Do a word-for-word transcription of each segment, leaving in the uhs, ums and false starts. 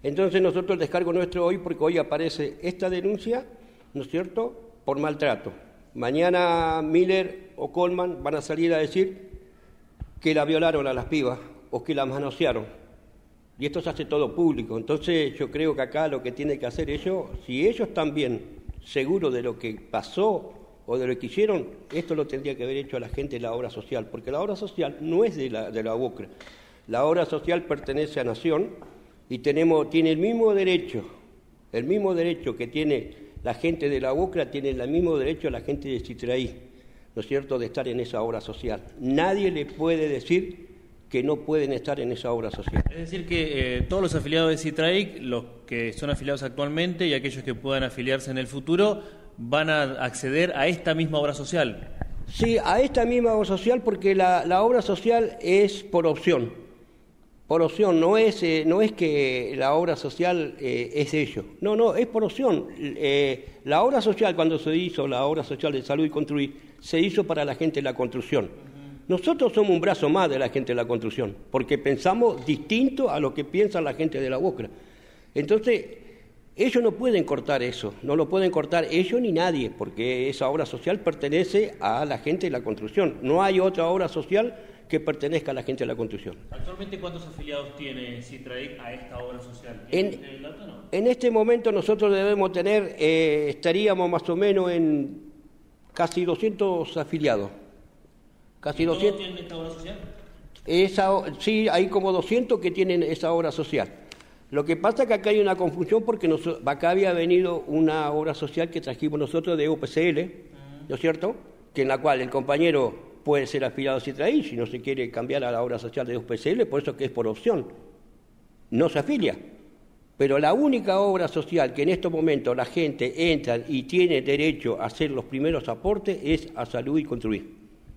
Entonces nosotros el descargo nuestro hoy, porque hoy aparece esta denuncia, ¿no es cierto?, por maltrato. Mañana Miller o Coleman van a salir a decir que la violaron a las pibas o que la manosearon. Y esto se hace todo público. Entonces yo creo que acá lo que tiene que hacer ellos, si ellos están bien seguros de lo que pasó o de lo que hicieron, esto lo tendría que haber hecho a la gente de la obra social, porque la obra social no es de la, de la UOCRA. La obra social pertenece a Nación y tenemos, tiene el mismo derecho, el mismo derecho que tiene la gente de la UOCRA, tiene el mismo derecho a la gente de Citraí, ¿no es cierto?, de estar en esa obra social. Nadie le puede decir que no pueden estar en esa obra social. Es decir, que eh, todos los afiliados de Citraic, los que son afiliados actualmente y aquellos que puedan afiliarse en el futuro, van a acceder a esta misma obra social. Sí, a esta misma obra social, porque la, la obra social es por opción. Por opción, no es, eh, no es que la obra social eh, es ello. No, no, es por opción. Eh, la obra social, cuando se hizo la obra social de Salud y Construir, se hizo para la gente de la construcción. Nosotros somos un brazo más de la gente de la construcción, porque pensamos distinto a lo que piensa la gente de la UOCRA. Entonces, ellos no pueden cortar eso, no lo pueden cortar ellos ni nadie, porque esa obra social pertenece a la gente de la construcción. No hay otra obra social que pertenezca a la gente de la construcción. ¿Actualmente cuántos afiliados tiene Citraic a esta obra social? En, el dato, no? En este momento nosotros debemos tener, eh, estaríamos más o menos en casi doscientos afiliados. Casi ¿Todos doscientos. tienen esta obra social? Esa, sí, hay como doscientos que tienen esa obra social. Lo que pasa es que acá hay una confusión porque nos, acá había venido una obra social que trajimos nosotros de U P C L, uh-huh. ¿no es cierto?, que en la cual el compañero puede ser afiliado a Citraí, si no se quiere cambiar a la obra social de U P C L, por eso que es por opción, no se afilia. Pero la única obra social que en estos momentos la gente entra y tiene derecho a hacer los primeros aportes es a Salud y Construir.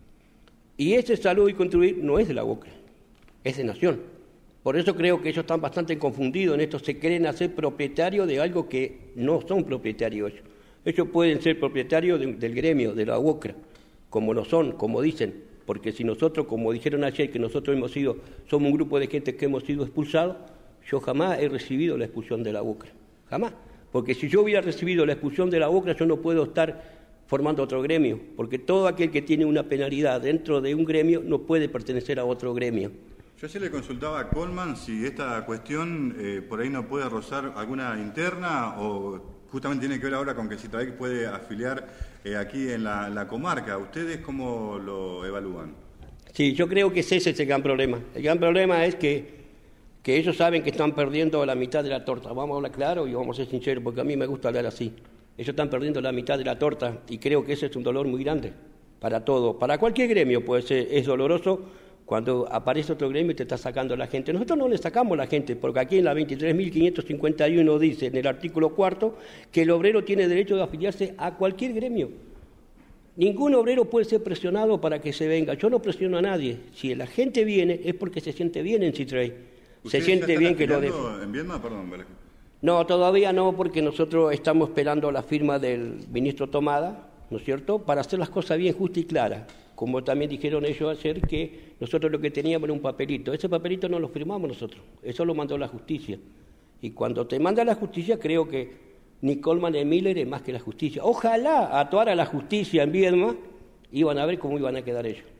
Y ese Salud y Construir no es de la UOCRA, es de Nación. Por eso creo que ellos están bastante confundidos en esto, se creen hacer propietarios de algo que no son propietarios ellos. Ellos pueden ser propietarios de, del gremio, de la UOCRA, como lo son, como dicen, porque si nosotros, como dijeron ayer, que nosotros hemos sido, somos un grupo de gente que hemos sido expulsados, yo jamás he recibido la expulsión de la UOCRA, jamás. Porque si yo hubiera recibido la expulsión de la UOCRA, yo no puedo estar formando otro gremio, porque todo aquel que tiene una penalidad dentro de un gremio no puede pertenecer a otro gremio. Yo ayer le consultaba a Coleman si esta cuestión eh, por ahí no puede rozar alguna interna o justamente tiene que ver ahora con que Citraic puede afiliar eh, aquí en la, la comarca. ¿Ustedes cómo lo evalúan? Sí, yo creo que ese es el gran problema. El gran problema es que, que ellos saben que están perdiendo la mitad de la torta. Vamos a hablar claro y vamos a ser sinceros, porque a mí me gusta hablar así. Ellos están perdiendo la mitad de la torta y creo que ese es un dolor muy grande para todo. Para cualquier gremio pues es doloroso cuando aparece otro gremio y te está sacando la gente. Nosotros no le sacamos la gente, porque aquí en la veintitrés mil quinientos cincuenta y uno dice en el artículo cuarto que el obrero tiene derecho de afiliarse a cualquier gremio. Ningún obrero puede ser presionado para que se venga. Yo no presiono a nadie. Si la gente viene es porque se siente bien en Citraic. Se siente bien que lo deje. ¿En Viedma? Perdón, Valejo. No, todavía no, porque nosotros estamos esperando la firma del ministro Tomada, ¿no es cierto?, para hacer las cosas bien justas y claras. Como también dijeron ellos ayer, que nosotros lo que teníamos era un papelito. Ese papelito no lo firmamos nosotros, eso lo mandó la justicia. Y cuando te manda la justicia, creo que ni Coleman ni Miller es más que la justicia. Ojalá actuara la justicia en Viedma, iban a ver cómo iban a quedar ellos.